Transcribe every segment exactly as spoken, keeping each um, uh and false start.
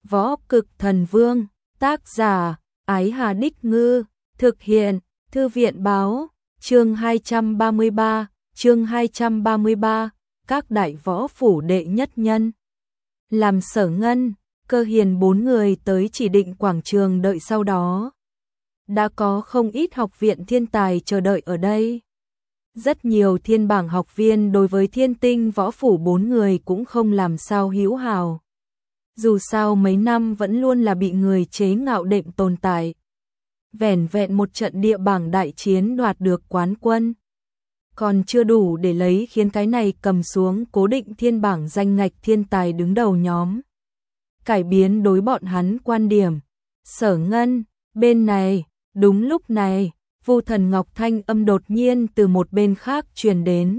Võ Cực Thần Vương, tác giả, Ái Hà Đích Ngư, thực hiện, Thư viện báo, chương hai trăm ba mươi ba, chương hai trăm ba mươi ba, các đại võ phủ đệ nhất nhân. Làm Sở Ngân, Cơ Hiền bốn người tới chỉ định quảng trường đợi sau đó. Đã có không ít học viện thiên tài chờ đợi ở đây. Rất nhiều thiên bảng học viên đối với Thiên Tinh võ phủ bốn người cũng không làm sao hữu hào. Dù sao mấy năm vẫn luôn là bị người chế ngạo đệm tồn tại. Vẻn vẹn một trận địa bảng đại chiến đoạt được quán quân. Còn chưa đủ để lấy khiến cái này cầm xuống cố định thiên bảng danh ngạch thiên tài đứng đầu nhóm. Cải biến đối bọn hắn quan điểm. Sở Ngân, bên này, đúng lúc này, Vu Thần Ngọc thanh âm đột nhiên từ một bên khác truyền đến.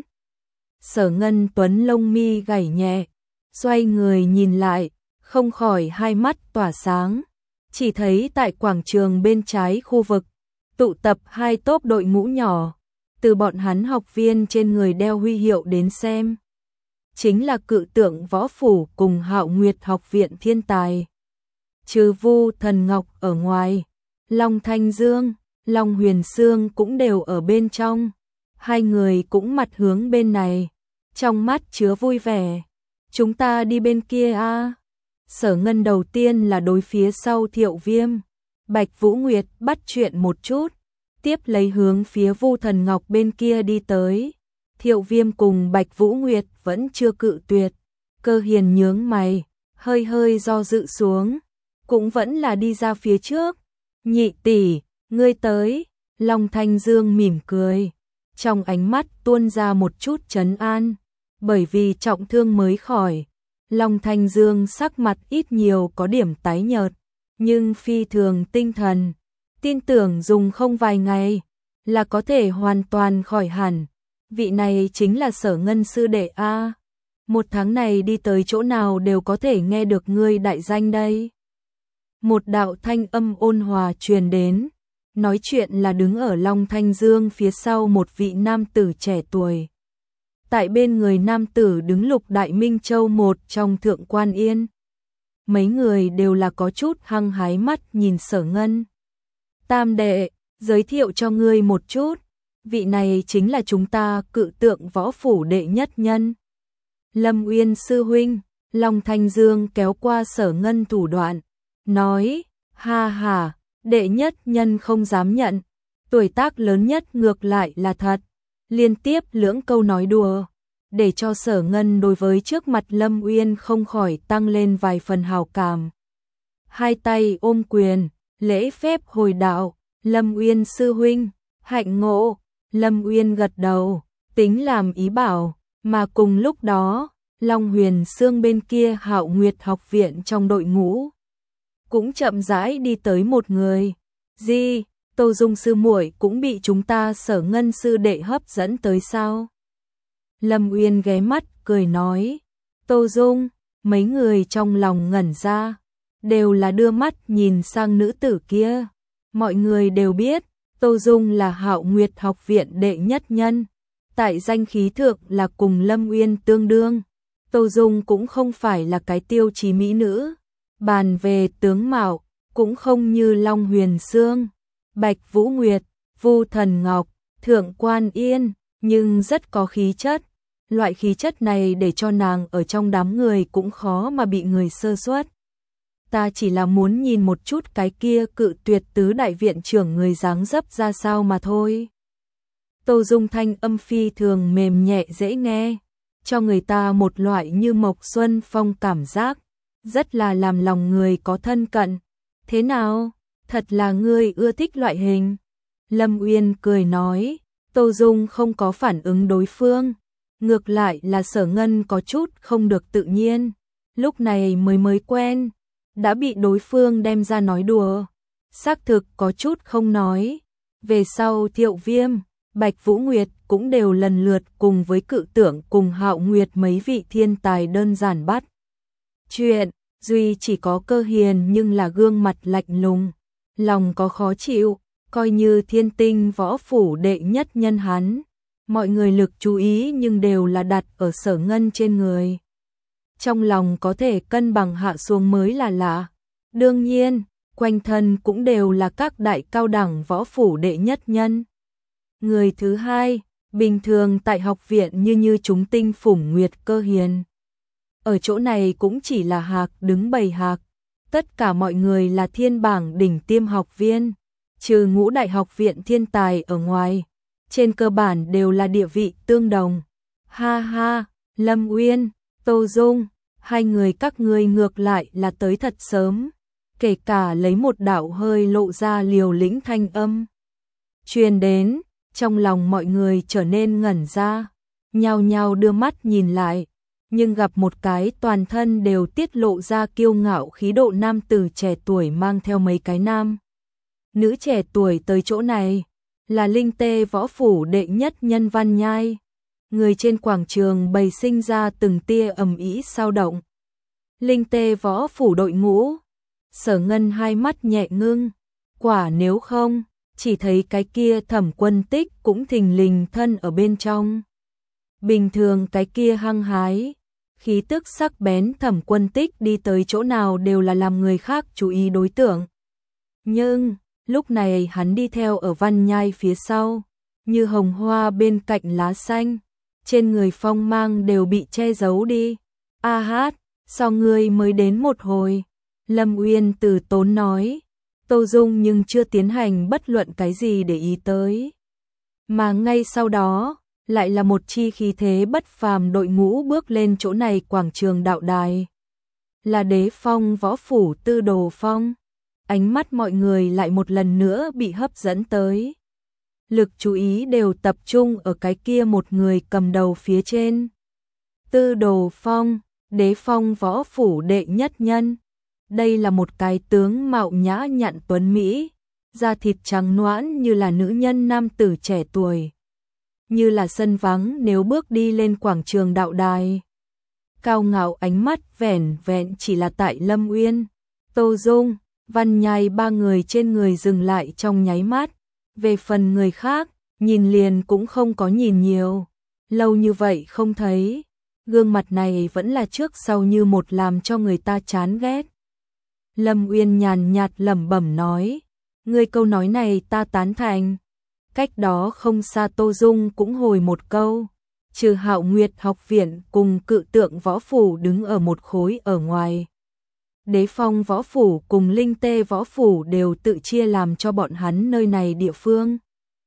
Sở Ngân tuấn lông mi gảy nhẹ, xoay người nhìn lại, không khỏi hai mắt tỏa sáng. Chỉ thấy tại quảng trường bên trái khu vực, tụ tập hai tốp đội ngũ nhỏ, từ bọn hắn học viên trên người đeo huy hiệu đến xem. Chính là Cự Tượng võ phủ cùng Hạo Nguyệt học viện thiên tài. Trừ Vu Thần Ngọc ở ngoài, Long Thanh Dương, Long Huyền Sương cũng đều ở bên trong. Hai người cũng mặt hướng bên này, trong mắt chứa vui vẻ. Chúng ta đi bên kia a. À? Sở Ngân đầu tiên là đối phía sau Thiệu Viêm, Bạch Vũ Nguyệt bắt chuyện một chút, tiếp lấy hướng phía Vu Thần Ngọc bên kia đi tới. Thiệu Viêm cùng Bạch Vũ Nguyệt vẫn chưa cự tuyệt. Cơ Hiền nhướng mày, hơi hơi do dự xuống, cũng vẫn là đi ra phía trước. Nhị tỷ, ngươi tới. Long Thanh Dương mỉm cười, trong ánh mắt tuôn ra một chút trấn an. Bởi vì trọng thương mới khỏi, Long Thanh Dương sắc mặt ít nhiều có điểm tái nhợt, nhưng phi thường tinh thần, tin tưởng dùng không vài ngày là có thể hoàn toàn khỏi hẳn. Vị này chính là Sở Ngân sư đệ a. Một tháng này đi tới chỗ nào đều có thể nghe được ngươi đại danh đây. Một đạo thanh âm ôn hòa truyền đến, nói chuyện là đứng ở Long Thanh Dương phía sau một vị nam tử trẻ tuổi. Tại bên người nam tử đứng Lục Đại Minh Châu một trong Thượng Quan Yên. Mấy người đều là có chút hăng hái mắt nhìn Sở Ngân. Tam đệ, giới thiệu cho ngươi một chút, vị này chính là chúng ta Cự Tượng võ phủ đệ nhất nhân. Lâm Uyên sư huynh. Long Thanh Dương kéo qua Sở Ngân thủ đoạn, nói, ha ha, đệ nhất nhân không dám nhận, tuổi tác lớn nhất ngược lại là thật. Liên tiếp lưỡng câu nói đùa, để cho Sở Ngân đối với trước mặt Lâm Uyên không khỏi tăng lên vài phần hào cảm. Hai tay ôm quyền, lễ phép hồi đạo, Lâm Uyên sư huynh, hạnh ngộ. Lâm Uyên gật đầu, tính làm ý bảo, mà cùng lúc đó, Long Huyền Sương bên kia Hạo Nguyệt học viện trong đội ngũ cũng chậm rãi đi tới một người. Gì? Tô Dung sư muội cũng bị chúng ta Sở Ngân sư đệ hấp dẫn tới sao? Lâm Uyên ghé mắt cười nói. Tô Dung, mấy người trong lòng ngẩn ra, đều là đưa mắt nhìn sang nữ tử kia. Mọi người đều biết, Tô Dung là Hạo Nguyệt học viện đệ nhất nhân, tại danh khí thượng là cùng Lâm Uyên tương đương. Tô Dung cũng không phải là cái tiêu chí mỹ nữ, bàn về tướng mạo, cũng không như Long Huyền Sương, Bạch Vũ Nguyệt, Vu Thần Ngọc, Thượng Quan Yên, nhưng rất có khí chất. Loại khí chất này để cho nàng ở trong đám người cũng khó mà bị người sơ suất. Ta chỉ là muốn nhìn một chút cái kia Cự Tuyệt tứ đại viện trưởng người dáng dấp ra sao mà thôi. Tô Dung thanh âm phi thường mềm nhẹ dễ nghe, cho người ta một loại như mộc xuân phong cảm giác, rất là làm lòng người có thân cận. Thế nào? Thật là ngươi ưa thích loại hình. Lâm Uyên cười nói. Tô Dung không có phản ứng đối phương, ngược lại là Sở Ngân có chút không được tự nhiên. Lúc này mới mới quen, đã bị đối phương đem ra nói đùa, xác thực có chút không nói. Về sau Thiệu Viêm, Bạch Vũ Nguyệt cũng đều lần lượt cùng với Cự Tượng cùng Hạo Nguyệt mấy vị thiên tài đơn giản bắt chuyện, duy chỉ có Cơ Hiền nhưng là gương mặt lạnh lùng, lòng có khó chịu, coi như Thiên Tinh võ phủ đệ nhất nhân hắn. Mọi người lực chú ý nhưng đều là đặt ở Sở Ngân trên người. Trong lòng có thể cân bằng hạ xuống mới là lạ. Đương nhiên, quanh thân cũng đều là các đại cao đẳng võ phủ đệ nhất nhân. Người thứ hai, bình thường tại học viện như như chúng tinh phủng Nguyệt Cơ Hiền. Ở chỗ này cũng chỉ là hạc đứng bầy hạc, tất cả mọi người là thiên bảng đỉnh tiêm học viên, trừ ngũ đại học viện thiên tài ở ngoài, trên cơ bản đều là địa vị tương đồng. Ha ha, Lâm Uyên, Tô Dung, hai người các ngươi ngược lại là tới thật sớm, kể cả lấy một đạo hơi lộ ra liều lĩnh thanh âm truyền đến, trong lòng mọi người trở nên ngẩn ra, nhao nhao đưa mắt nhìn lại, nhưng gặp một cái toàn thân đều tiết lộ ra kiêu ngạo khí độ nam tử trẻ tuổi mang theo mấy cái nam nữ trẻ tuổi tới chỗ này, là Linh Tê võ phủ đệ nhất nhân Văn Nhai. Người trên quảng trường bày sinh ra từng tia ầm ĩ sao động. Linh Tê võ phủ đội ngũ, Sở Ngân hai mắt nhẹ ngưng, quả nếu không, chỉ thấy cái kia Thẩm Quân Tích cũng thình lình thân ở bên trong. Bình thường cái kia hăng hái, khí tức sắc bén Thẩm Quân Tích đi tới chỗ nào đều là làm người khác chú ý đối tượng. Nhưng, lúc này hắn đi theo ở Văn Nhai phía sau, như hồng hoa bên cạnh lá xanh, trên người phong mang đều bị che giấu đi. A hát, sao ngươi mới đến một hồi? Lâm Uyên từ tốn nói. Tô Dung nhưng chưa tiến hành bất luận cái gì để ý tới. Mà ngay sau đó, lại là một chi khí thế bất phàm đội ngũ bước lên chỗ này quảng trường đạo đài. Là Đế Phong võ phủ Tư Đồ Phong. Ánh mắt mọi người lại một lần nữa bị hấp dẫn tới. Lực chú ý đều tập trung ở cái kia một người cầm đầu phía trên. Tư Đồ Phong, Đế Phong võ phủ đệ nhất nhân. Đây là một cái tướng mạo nhã nhặn tuấn Mỹ, da thịt trắng nõn như là nữ nhân nam tử trẻ tuổi. Như là sân vắng nếu bước đi lên quảng trường đạo đài. Cao ngạo ánh mắt vẻn vẹn chỉ là tại Lâm Uyên, Tô Dung, Văn Nhai ba người trên người dừng lại trong nháy mắt. Về phần người khác, nhìn liền cũng không có nhìn nhiều. Lâu như vậy không thấy, gương mặt này vẫn là trước sau như một làm cho người ta chán ghét. Lâm Uyên nhàn nhạt lẩm bẩm nói, ngươi câu nói này ta tán thành. Cách đó không xa Tô Dung cũng hồi một câu, trừ Hạo Nguyệt học viện cùng Cự Tượng võ phủ đứng ở một khối ở ngoài. Đế Phong võ phủ cùng Linh Tê võ phủ đều tự chia làm cho bọn hắn nơi này địa phương.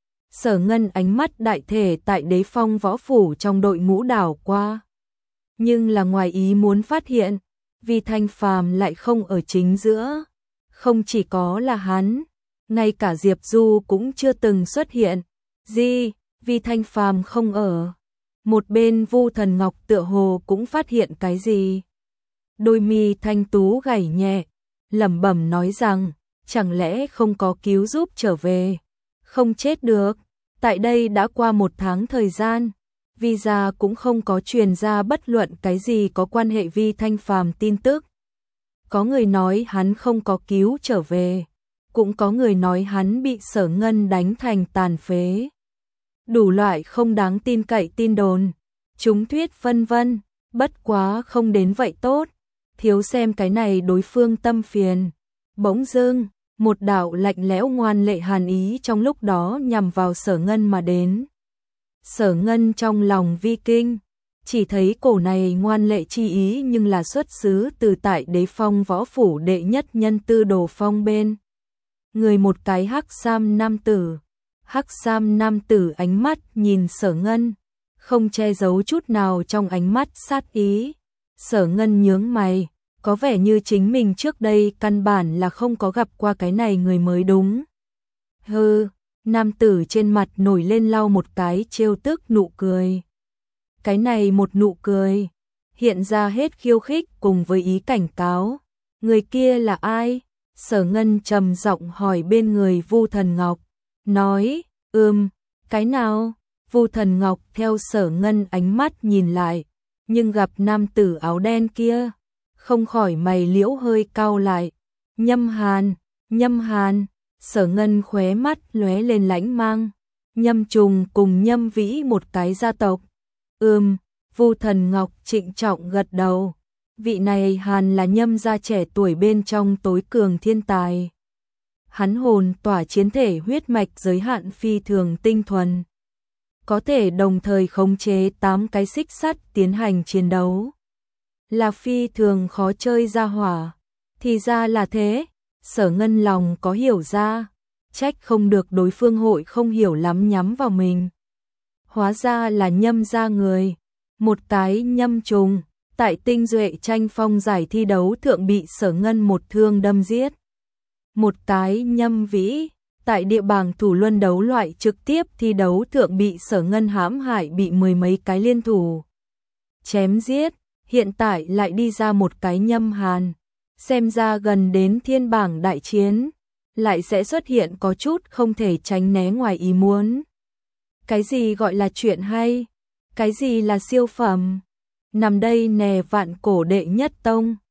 Sở Ngân ánh mắt đại thể tại Đế Phong võ phủ trong đội ngũ đảo qua. Nhưng là ngoài ý muốn phát hiện, Vi Thanh Phàm lại không ở chính giữa. Không chỉ có là hắn, ngay cả Diệp Du cũng chưa từng xuất hiện. Gì, Vi Thanh Phàm không ở. Một bên Vu Thần Ngọc tựa hồ cũng phát hiện cái gì. Đôi mi thanh tú gảy nhẹ, lẩm bẩm nói rằng, chẳng lẽ không có cứu giúp trở về, không chết được. Tại đây đã qua một tháng thời gian, Vi gia cũng không có truyền ra bất luận cái gì có quan hệ Vi Thanh Phàm tin tức. Có người nói hắn không có cứu trở về, cũng có người nói hắn bị Sở Ngân đánh thành tàn phế. Đủ loại không đáng tin cậy tin đồn, chúng thuyết vân vân, bất quá không đến vậy tốt. Thiếu xem cái này đối phương tâm phiền. Bỗng dưng, một đạo lạnh lẽo ngoan lệ hàn ý trong lúc đó nhằm vào Sở Ngân mà đến. Sở Ngân trong lòng vi kinh, chỉ thấy cổ này ngoan lệ chi ý nhưng là xuất xứ từ tại Đế Phong võ phủ đệ nhất nhân Tư Đồ Phong bên. Người một cái hắc sam nam tử. Hắc sam nam tử ánh mắt nhìn Sở Ngân, không che giấu chút nào trong ánh mắt sát ý. Sở Ngân nhướng mày, có vẻ như chính mình trước đây căn bản là không có gặp qua cái này người mới đúng. Hừ, nam tử trên mặt nổi lên lau một cái trêu tức nụ cười. Cái này một nụ cười, hiện ra hết khiêu khích cùng với ý cảnh cáo. Người kia là ai? Sở Ngân trầm giọng hỏi bên người Vu Thần Ngọc, nói, ừm, cái nào? Vu Thần Ngọc theo Sở Ngân ánh mắt nhìn lại, nhưng gặp nam tử áo đen kia, không khỏi mày liễu hơi cau lại. Nhâm Hàn, Nhâm Hàn, Sở Ngân khóe mắt lóe lên lãnh mang. Nhâm Trùng cùng Nhâm Vĩ một cái gia tộc. Ừm, Vu Thần Ngọc trịnh trọng gật đầu. Vị này Hàn là nhâm gia trẻ tuổi bên trong tối cường thiên tài. Hắn hồn tỏa chiến thể huyết mạch giới hạn phi thường tinh thuần. Có thể đồng thời khống chế tám cái xích sắt tiến hành chiến đấu. Là phi thường khó chơi ra hỏa. Thì ra là thế, Sở Ngân lòng có hiểu ra. Trách không được đối phương hội không hiểu lắm nhắm vào mình. Hóa ra là nhâm gia người. Một cái nhâm trùng, tại tinh duệ tranh phong giải thi đấu thượng bị Sở Ngân một thương đâm giết. Một cái nhâm vĩ, tại địa bảng thủ luân đấu loại trực tiếp thi đấu thượng bị Sở Ngân hãm hại bị mười mấy cái liên thủ chém giết, hiện tại lại đi ra một cái nhâm Hàn. Xem ra gần đến thiên bảng đại chiến, lại sẽ xuất hiện có chút không thể tránh né ngoài ý muốn. Cái gì gọi là chuyện hay? Cái gì là siêu phẩm? Nằm đây nè vạn cổ đệ nhất tông.